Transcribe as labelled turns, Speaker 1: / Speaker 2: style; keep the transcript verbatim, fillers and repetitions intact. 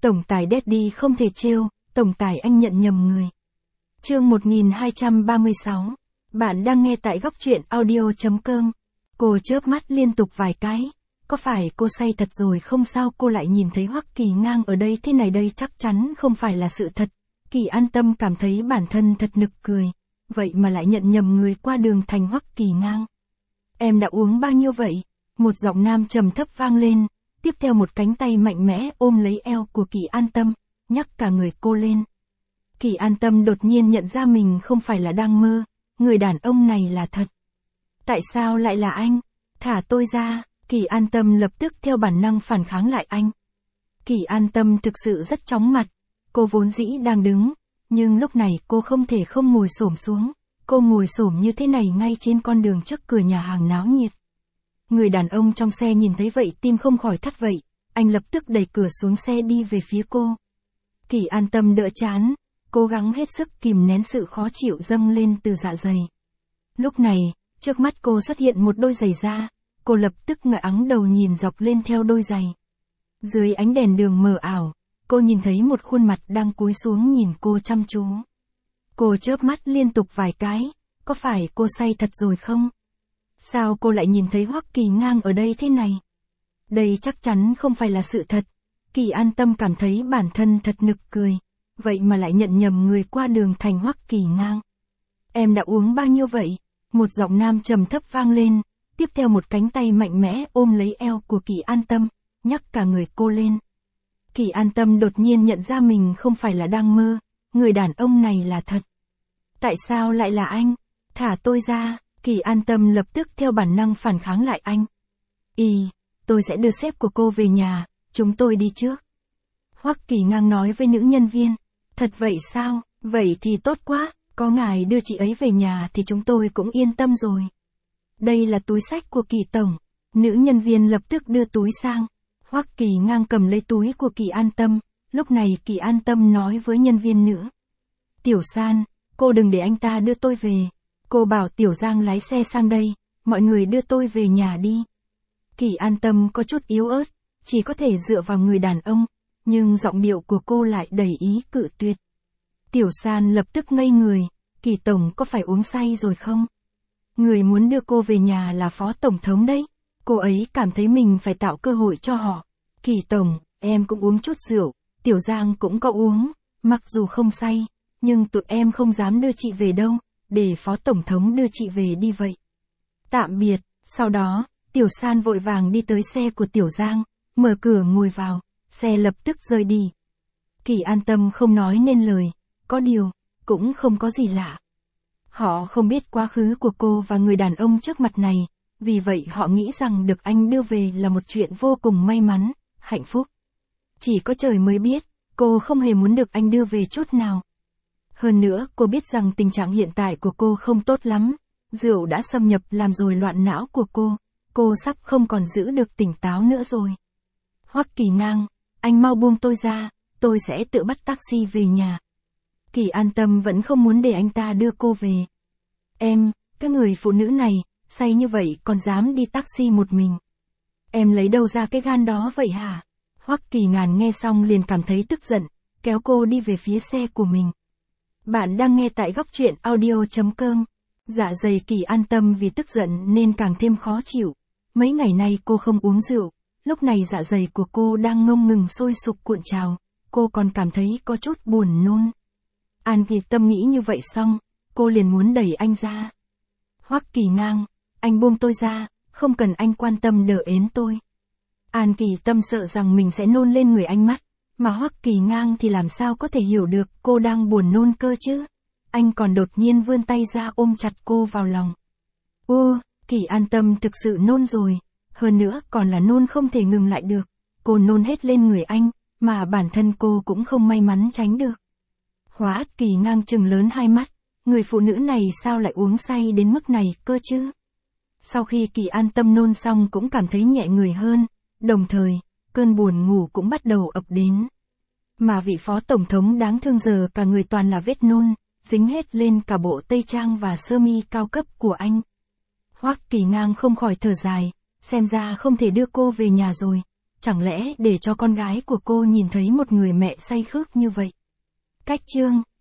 Speaker 1: Tổng tài Daddy không thể trêu, tổng tài anh nhận nhầm người. Chương một nghìn hai trăm ba mươi sáu. Bạn đang nghe tại góc truyện audio.com. Cô chớp mắt liên tục vài cái. Có phải cô say thật rồi không sao cô lại nhìn thấy Hoắc Kỳ Ngang ở đây thế này đây chắc chắn không phải là sự thật. Kỳ An Tâm cảm thấy bản thân thật nực cười. Vậy mà lại nhận nhầm người qua đường thành Hoắc Kỳ Ngang. Em đã uống bao nhiêu vậy? Một giọng nam trầm thấp vang lên. Tiếp theo một cánh tay mạnh mẽ ôm lấy eo của Kỳ An Tâm, nhắc cả người cô lên. Kỳ An Tâm đột nhiên nhận ra mình không phải là đang mơ, người đàn ông này là thật. Tại sao lại là anh? Thả tôi ra. Kỳ An Tâm lập tức theo bản năng phản kháng lại anh. Kỳ An Tâm thực sự rất chóng mặt, cô vốn dĩ đang đứng, nhưng lúc này cô không thể không ngồi xổm xuống, cô ngồi xổm như thế này ngay trên con đường trước cửa nhà hàng náo nhiệt. Người đàn ông trong xe nhìn thấy vậy tim không khỏi thắt vậy, anh lập tức đẩy cửa xuống xe đi về phía cô. Kỳ An Tâm đỡ chán, cố gắng hết sức kìm nén sự khó chịu dâng lên từ dạ dày. Lúc này, trước mắt cô xuất hiện một đôi giày da, cô lập tức ngẩng ắng đầu nhìn dọc lên theo đôi giày. Dưới ánh đèn đường mờ ảo, cô nhìn thấy một khuôn mặt đang cúi xuống nhìn cô chăm chú. Cô chớp mắt liên tục vài cái, có phải cô say thật rồi không? Sao cô lại nhìn thấy Hoắc Kỳ Ngang ở đây thế này? Đây chắc chắn không phải là sự thật. Kỳ An Tâm cảm thấy bản thân thật nực cười. Vậy mà lại nhận nhầm người qua đường thành Hoắc Kỳ Ngang. Em đã uống bao nhiêu vậy? Một giọng nam trầm thấp vang lên. Tiếp theo một cánh tay mạnh mẽ ôm lấy eo của Kỳ An Tâm, nhắc cả người cô lên. Kỳ An Tâm đột nhiên nhận ra mình không phải là đang mơ, người đàn ông này là thật. Tại sao lại là anh? Thả tôi ra. Kỳ An Tâm lập tức theo bản năng phản kháng lại anh. Ý, tôi sẽ đưa sếp của cô về nhà, chúng tôi đi trước. Hoắc Kỳ Ngang nói với nữ nhân viên. Thật vậy sao? Vậy thì tốt quá, có ngài đưa chị ấy về nhà thì chúng tôi cũng yên tâm rồi. Đây là túi xách của Kỳ tổng. Nữ nhân viên lập tức đưa túi sang. Hoắc Kỳ Ngang cầm lấy túi của Kỳ An Tâm, lúc này Kỳ An Tâm nói với nhân viên nữ. Tiểu San, cô đừng để anh ta đưa tôi về. Cô bảo Tiểu Giang lái xe sang đây, mọi người đưa tôi về nhà đi. Kỳ An Tâm có chút yếu ớt, chỉ có thể dựa vào người đàn ông, nhưng giọng điệu của cô lại đầy ý cự tuyệt. Tiểu San lập tức ngây người, Kỳ tổng có phải uống say rồi không? Người muốn đưa cô về nhà là Phó Tổng thống đấy, cô ấy cảm thấy mình phải tạo cơ hội cho họ. Kỳ tổng, em cũng uống chút rượu, Tiểu Giang cũng có uống, mặc dù không say, nhưng tụi em không dám đưa chị về đâu. Để Phó Tổng thống đưa chị về đi vậy. Tạm biệt, sau đó, Tiểu San vội vàng đi tới xe của Tiểu Giang, mở cửa ngồi vào, xe lập tức rời đi. Kỳ An Tâm không nói nên lời, có điều, cũng không có gì lạ. Họ không biết quá khứ của cô và người đàn ông trước mặt này, vì vậy họ nghĩ rằng được anh đưa về là một chuyện vô cùng may mắn, hạnh phúc. Chỉ có trời mới biết, cô không hề muốn được anh đưa về chút nào. Hơn nữa, cô biết rằng tình trạng hiện tại của cô không tốt lắm, rượu đã xâm nhập làm rối loạn não của cô, cô sắp không còn giữ được tỉnh táo nữa rồi. Hoắc Kỳ Ngang, anh mau buông tôi ra, tôi sẽ tự bắt taxi về nhà. Kỳ An Tâm vẫn không muốn để anh ta đưa cô về. Em, cái người phụ nữ này, say như vậy còn dám đi taxi một mình. Em lấy đâu ra cái gan đó vậy hả? Hoắc Kỳ Ngàn nghe xong liền cảm thấy tức giận, kéo cô đi về phía xe của mình. Bạn đang nghe tại góc truyện audio.com. Dạ dày Kỳ An Tâm vì tức giận nên càng thêm khó chịu. Mấy ngày nay cô không uống rượu, lúc này dạ dày của cô đang ngông ngừng sôi sục cuộn trào, cô còn cảm thấy có chút buồn nôn. An Kỳ Tâm nghĩ như vậy xong, cô liền muốn đẩy anh ra. Hoắc Kỳ Ngang, anh buông tôi ra, không cần anh quan tâm đỡ ến tôi. An Kỳ Tâm sợ rằng mình sẽ nôn lên người anh mất. Mà Hoắc Kỳ Ngang thì làm sao có thể hiểu được cô đang buồn nôn cơ chứ? Anh còn đột nhiên vươn tay ra ôm chặt cô vào lòng. Ua, Kỳ An Tâm thực sự nôn rồi, hơn nữa còn là nôn không thể ngừng lại được. Cô nôn hết lên người anh, mà bản thân cô cũng không may mắn tránh được. Hoắc Kỳ Ngang trừng lớn hai mắt, người phụ nữ này sao lại uống say đến mức này cơ chứ? Sau khi Kỳ An Tâm nôn xong cũng cảm thấy nhẹ người hơn, đồng thời, cơn buồn ngủ cũng bắt đầu ập đến. Mà vị Phó Tổng thống đáng thương giờ cả người toàn là vết nôn, dính hết lên cả bộ tây trang và sơ mi cao cấp của anh. Hoắc Kỳ Ngang không khỏi thở dài, xem ra không thể đưa cô về nhà rồi, chẳng lẽ để cho con gái của cô nhìn thấy một người mẹ say khướt như vậy? Cách chương